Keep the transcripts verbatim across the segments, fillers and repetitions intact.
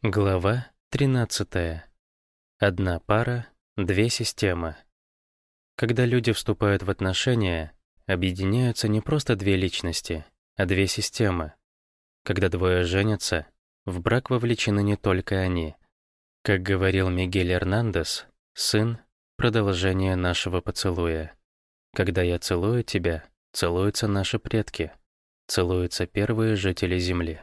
Глава тринадцатая. Одна пара, две системы. Когда люди вступают в отношения, объединяются не просто две личности, а две системы. Когда двое женятся, в брак вовлечены не только они. Как говорил Мигель Эрнандес, сын — продолжение нашего поцелуя. Когда я целую тебя, целуются наши предки, целуются первые жители Земли.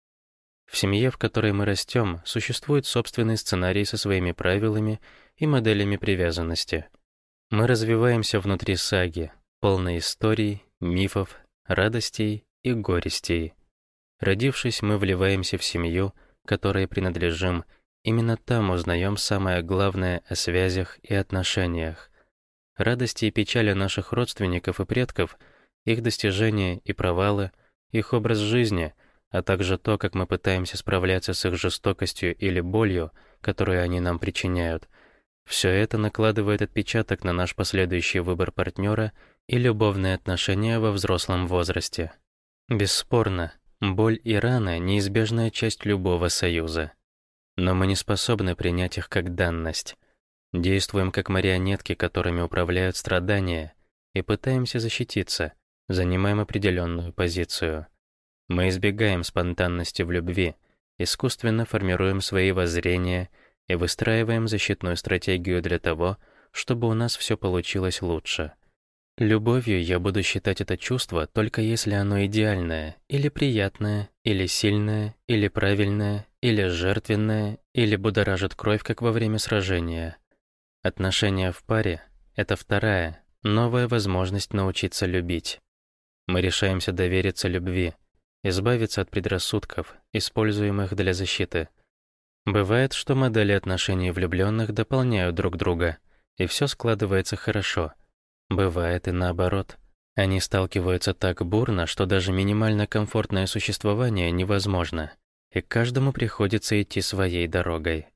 В семье, в которой мы растем, существует собственный сценарий со своими правилами и моделями привязанности. Мы развиваемся внутри саги, полной историй, мифов, радостей и горестей. Родившись, мы вливаемся в семью, которой принадлежим, именно там узнаем самое главное о связях и отношениях. Радости и печали наших родственников и предков, их достижения и провалы, их образ жизни — а также то, как мы пытаемся справляться с их жестокостью или болью, которую они нам причиняют. Все это накладывает отпечаток на наш последующий выбор партнера и любовные отношения во взрослом возрасте. Бесспорно, боль и раны — неизбежная часть любого союза. Но мы не способны принять их как данность. Действуем как марионетки, которыми управляют страдания, и пытаемся защититься, занимаем определенную позицию. Мы избегаем спонтанности в любви, искусственно формируем свои воззрения и выстраиваем защитную стратегию для того, чтобы у нас все получилось лучше. Любовью я буду считать это чувство только если оно идеальное, или приятное, или сильное, или правильное, или жертвенное, или будоражит кровь, как во время сражения. Отношения в паре — это вторая, новая возможность научиться любить. Мы решаемся довериться любви, избавиться от предрассудков, используемых для защиты. Бывает, что модели отношений влюбленных дополняют друг друга, и все складывается хорошо. Бывает и наоборот. Они сталкиваются так бурно, что даже минимально комфортное существование невозможно, и каждому приходится идти своей дорогой.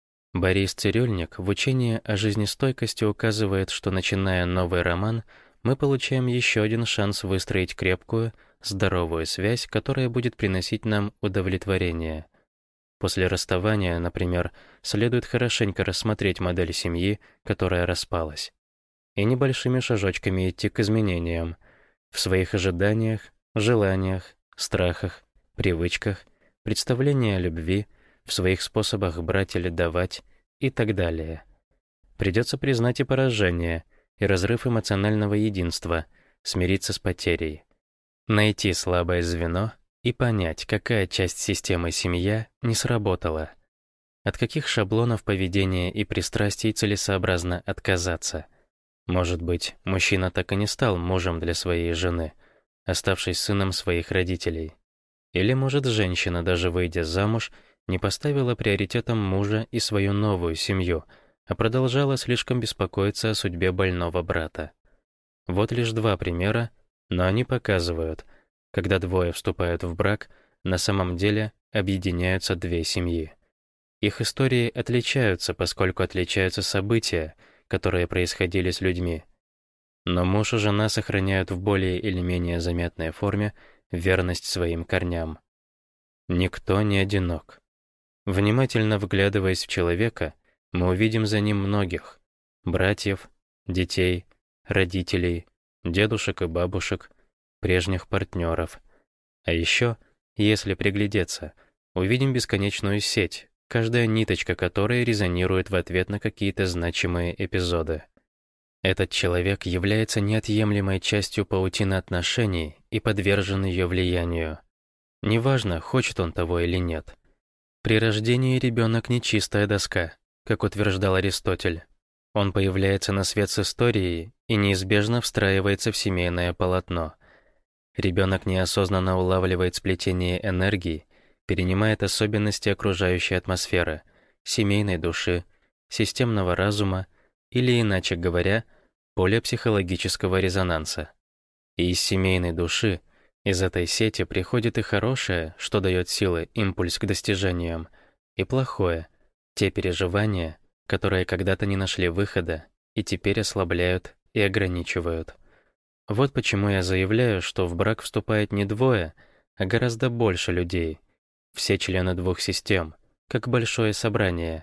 Борис Цирюльник в учении о жизнестойкости указывает, что, начиная новый роман, мы получаем еще один шанс выстроить крепкую, здоровую связь, которая будет приносить нам удовлетворение. После расставания, например, следует хорошенько рассмотреть модель семьи, которая распалась, и небольшими шажочками идти к изменениям в своих ожиданиях, желаниях, страхах, привычках, представлении о любви, в своих способах брать или давать и так далее. Придется признать и поражение, и разрыв эмоционального единства, смириться с потерей. Найти слабое звено и понять, какая часть системы семья не сработала. От каких шаблонов поведения и пристрастий целесообразно отказаться. Может быть, мужчина так и не стал мужем для своей жены, оставшись сыном своих родителей. Или, может, женщина, даже выйдя замуж, не поставила приоритетом мужа и свою новую семью, а продолжала слишком беспокоиться о судьбе больного брата. Вот лишь два примера, но они показывают, когда двое вступают в брак, на самом деле объединяются две семьи. Их истории отличаются, поскольку отличаются события, которые происходили с людьми. Но муж и жена сохраняют в более или менее заметной форме верность своим корням. Никто не одинок. Внимательно вглядываясь в человека, мы увидим за ним многих — братьев, детей, родителей, дедушек и бабушек, прежних партнеров. А еще, если приглядеться, увидим бесконечную сеть, каждая ниточка которой резонирует в ответ на какие-то значимые эпизоды. Этот человек является неотъемлемой частью паутины отношений и подвержен ее влиянию. Неважно, хочет он того или нет. При рождении ребенок не чистая доска, как утверждал Аристотель. Он появляется на свет с историей и неизбежно встраивается в семейное полотно. Ребенок неосознанно улавливает сплетение энергий, перенимает особенности окружающей атмосферы, семейной души, системного разума или, иначе говоря, поля психологического резонанса. И из семейной души, из этой сети приходит и хорошее, что дает силы, импульс к достижениям, и плохое, те переживания, которые когда-то не нашли выхода и теперь ослабляют и ограничивают. Вот почему я заявляю, что в брак вступает не двое, а гораздо больше людей, все члены двух систем, как большое собрание.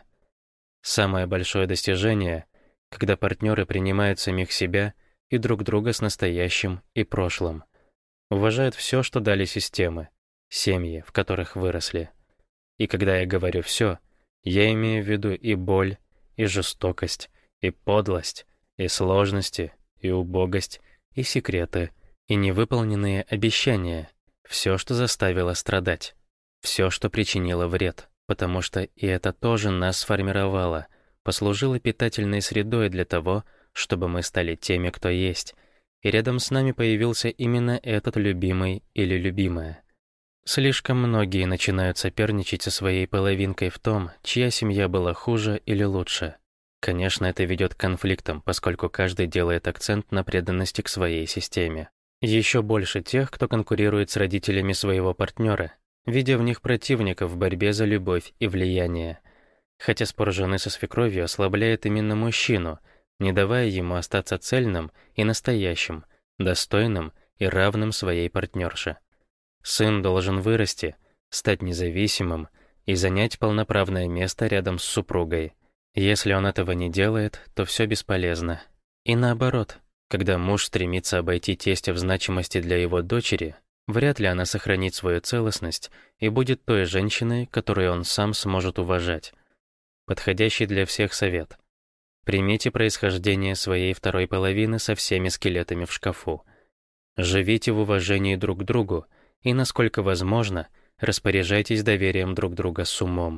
Самое большое достижение, когда партнеры принимают самих себя и друг друга с настоящим и прошлым. Уважают все, что дали системы, семьи, в которых выросли. И когда я говорю «все», я имею в виду и боль, и жестокость, и подлость, и сложности, и убогость, и секреты, и невыполненные обещания, все, что заставило страдать, все, что причинило вред, потому что и это тоже нас сформировало, послужило питательной средой для того, чтобы мы стали теми, кто есть, и рядом с нами появился именно этот любимый или любимая. Слишком многие начинают соперничать со своей половинкой в том, чья семья была хуже или лучше. Конечно, это ведет к конфликтам, поскольку каждый делает акцент на преданности к своей системе. Еще больше тех, кто конкурирует с родителями своего партнера, видя в них противников в борьбе за любовь и влияние. Хотя спор жены со свекровью ослабляет именно мужчину, не давая ему остаться цельным и настоящим, достойным и равным своей партнерше. Сын должен вырасти, стать независимым и занять полноправное место рядом с супругой. Если он этого не делает, то все бесполезно. И наоборот, когда муж стремится обойти тестя в значимости для его дочери, вряд ли она сохранит свою целостность и будет той женщиной, которую он сам сможет уважать. Подходящий для всех совет. Примите происхождение своей второй половины со всеми скелетами в шкафу. Живите в уважении друг к другу и, насколько возможно, распоряжайтесь доверием друг друга с умом.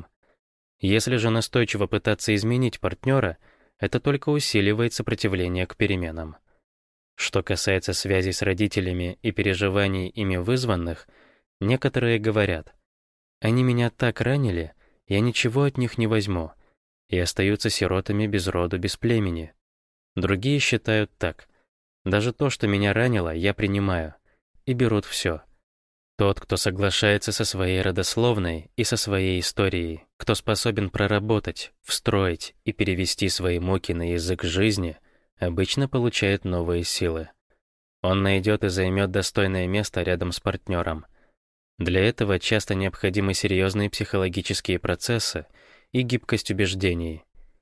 Если же настойчиво пытаться изменить партнера, это только усиливает сопротивление к переменам. Что касается связей с родителями и переживаний ими вызванных, некоторые говорят: «Они меня так ранили, я ничего от них не возьму», и остаются сиротами без роду, без племени. Другие считают так: «Даже то, что меня ранило, я принимаю», и берут все. Тот, кто соглашается со своей родословной и со своей историей, кто способен проработать, встроить и перевести свои муки на язык жизни, обычно получает новые силы. Он найдет и займет достойное место рядом с партнером. Для этого часто необходимы серьезные психологические процессы и гибкость убеждений.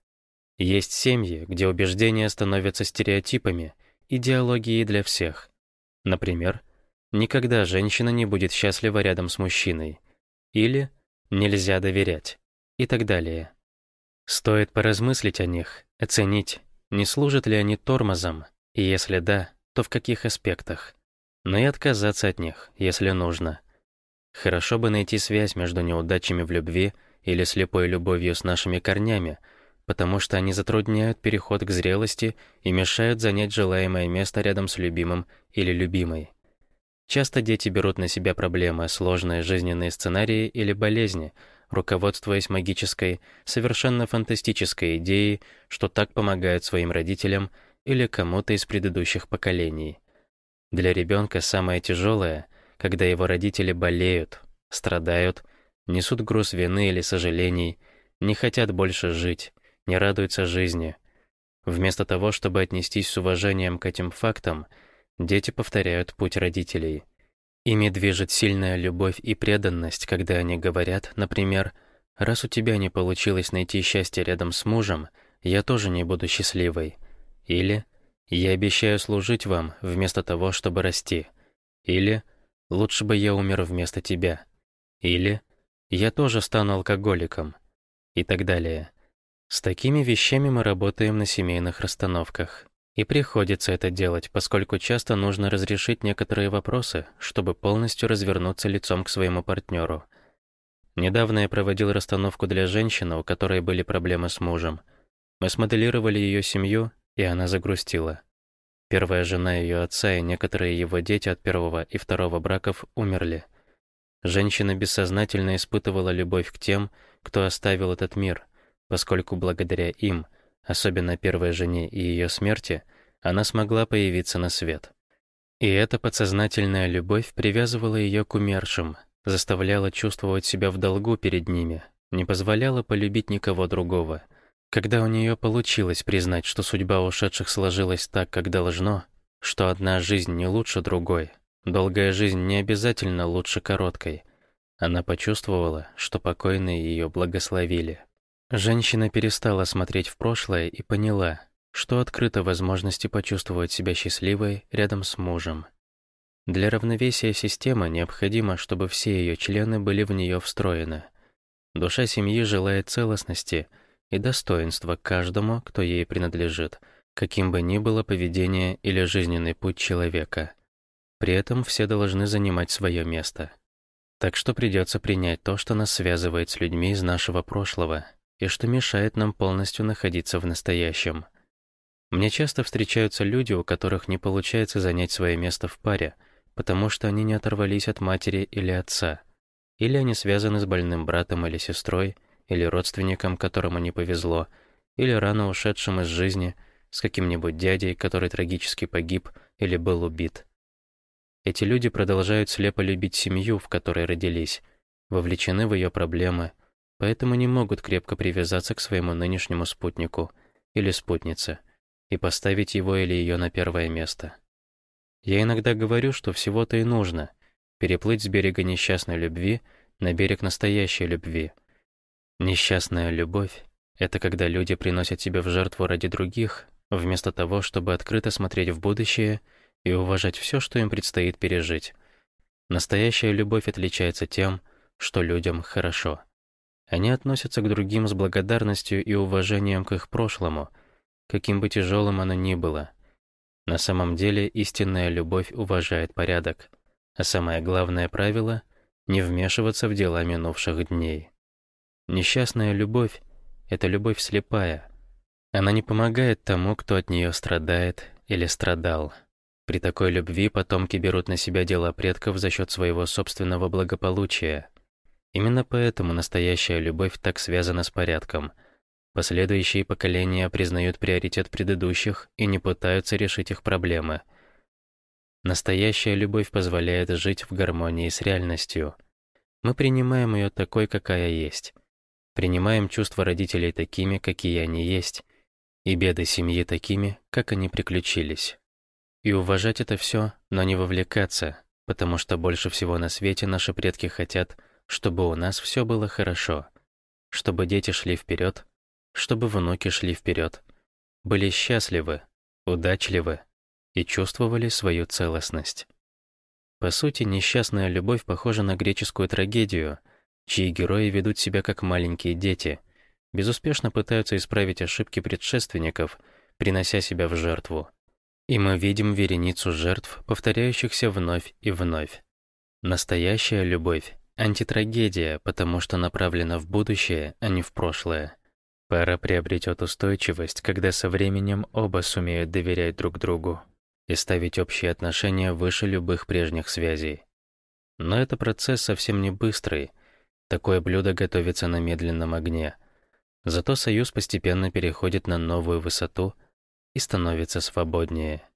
Есть семьи, где убеждения становятся стереотипами, идеологией для всех. Например, никогда женщина не будет счастлива рядом с мужчиной. Или нельзя доверять. И так далее. Стоит поразмыслить о них, оценить, не служат ли они тормозом, и если да, то в каких аспектах. Но и отказаться от них, если нужно. Хорошо бы найти связь между неудачами в любви или слепой любовью с нашими корнями, потому что они затрудняют переход к зрелости и мешают занять желаемое место рядом с любимым или любимой. Часто дети берут на себя проблемы, сложные жизненные сценарии или болезни, руководствуясь магической, совершенно фантастической идеей, что так помогают своим родителям или кому-то из предыдущих поколений. Для ребенка самое тяжелое, когда его родители болеют, страдают, несут груз вины или сожалений, не хотят больше жить, не радуются жизни. Вместо того, чтобы отнестись с уважением к этим фактам, дети повторяют путь родителей. Ими движет сильная любовь и преданность, когда они говорят, например, «Раз у тебя не получилось найти счастье рядом с мужем, я тоже не буду счастливой». Или «Я обещаю служить вам вместо того, чтобы расти». Или «Лучше бы я умер вместо тебя». Или «Я тоже стану алкоголиком». И так далее. С такими вещами мы работаем на семейных расстановках. И приходится это делать, поскольку часто нужно разрешить некоторые вопросы, чтобы полностью развернуться лицом к своему партнеру. Недавно я проводил расстановку для женщины, у которой были проблемы с мужем. Мы смоделировали ее семью, и она загрустила. Первая жена ее отца и некоторые его дети от первого и второго браков умерли. Женщина бессознательно испытывала любовь к тем, кто оставил этот мир, поскольку благодаря им, особенно первой жене и ее смерти, она смогла появиться на свет. И эта подсознательная любовь привязывала ее к умершим, заставляла чувствовать себя в долгу перед ними, не позволяла полюбить никого другого. Когда у нее получилось признать, что судьба ушедших сложилась так, как должно, что одна жизнь не лучше другой, долгая жизнь не обязательно лучше короткой, Она почувствовала, что покойные ее благословили. Женщина перестала смотреть в прошлое и поняла, что открыта возможности почувствовать себя счастливой рядом с мужем. Для равновесия системы необходимо, чтобы все ее члены были в нее встроены. Душа семьи желает целостности и достоинства каждому, кто ей принадлежит, каким бы ни было поведение или жизненный путь человека. При этом все должны занимать свое место. Так что придется принять то, что нас связывает с людьми из нашего прошлого и что мешает нам полностью находиться в настоящем. Мне часто встречаются люди, у которых не получается занять свое место в паре, потому что они не оторвались от матери или отца, или они связаны с больным братом или сестрой, или родственником, которому не повезло, или рано ушедшим из жизни, с каким-нибудь дядей, который трагически погиб или был убит. Эти люди продолжают слепо любить семью, в которой родились, вовлечены в ее проблемы, поэтому не могут крепко привязаться к своему нынешнему спутнику или спутнице и поставить его или ее на первое место. Я иногда говорю, что всего-то и нужно — переплыть с берега несчастной любви на берег настоящей любви. Несчастная любовь — это когда люди приносят себя в жертву ради других, вместо того, чтобы открыто смотреть в будущее и уважать все, что им предстоит пережить. Настоящая любовь отличается тем, что людям хорошо. Они относятся к другим с благодарностью и уважением к их прошлому, каким бы тяжелым оно ни было. На самом деле истинная любовь уважает порядок, а самое главное правило — не вмешиваться в дела минувших дней. Несчастная любовь — это любовь слепая. Она не помогает тому, кто от нее страдает или страдал. При такой любви потомки берут на себя дела предков за счет своего собственного благополучия. Именно поэтому настоящая любовь так связана с порядком. Последующие поколения признают приоритет предыдущих и не пытаются решить их проблемы. Настоящая любовь позволяет жить в гармонии с реальностью. Мы принимаем ее такой, какая есть. Принимаем чувства родителей такими, какие они есть, и беды семьи такими, как они приключились. И уважать это все, но не вовлекаться, потому что больше всего на свете наши предки хотят, чтобы у нас все было хорошо, чтобы дети шли вперед, чтобы внуки шли вперед, были счастливы, удачливы и чувствовали свою целостность. По сути, несчастная любовь похожа на греческую трагедию, чьи герои ведут себя как маленькие дети, безуспешно пытаются исправить ошибки предшественников, принося себя в жертву. И мы видим вереницу жертв, повторяющихся вновь и вновь. Настоящая любовь — антитрагедия, потому что направлена в будущее, а не в прошлое. Пара приобретет устойчивость, когда со временем оба сумеют доверять друг другу и ставить общие отношения выше любых прежних связей. Но это процесс совсем не быстрый. Такое блюдо готовится на медленном огне. Зато союз постепенно переходит на новую высоту и становится свободнее.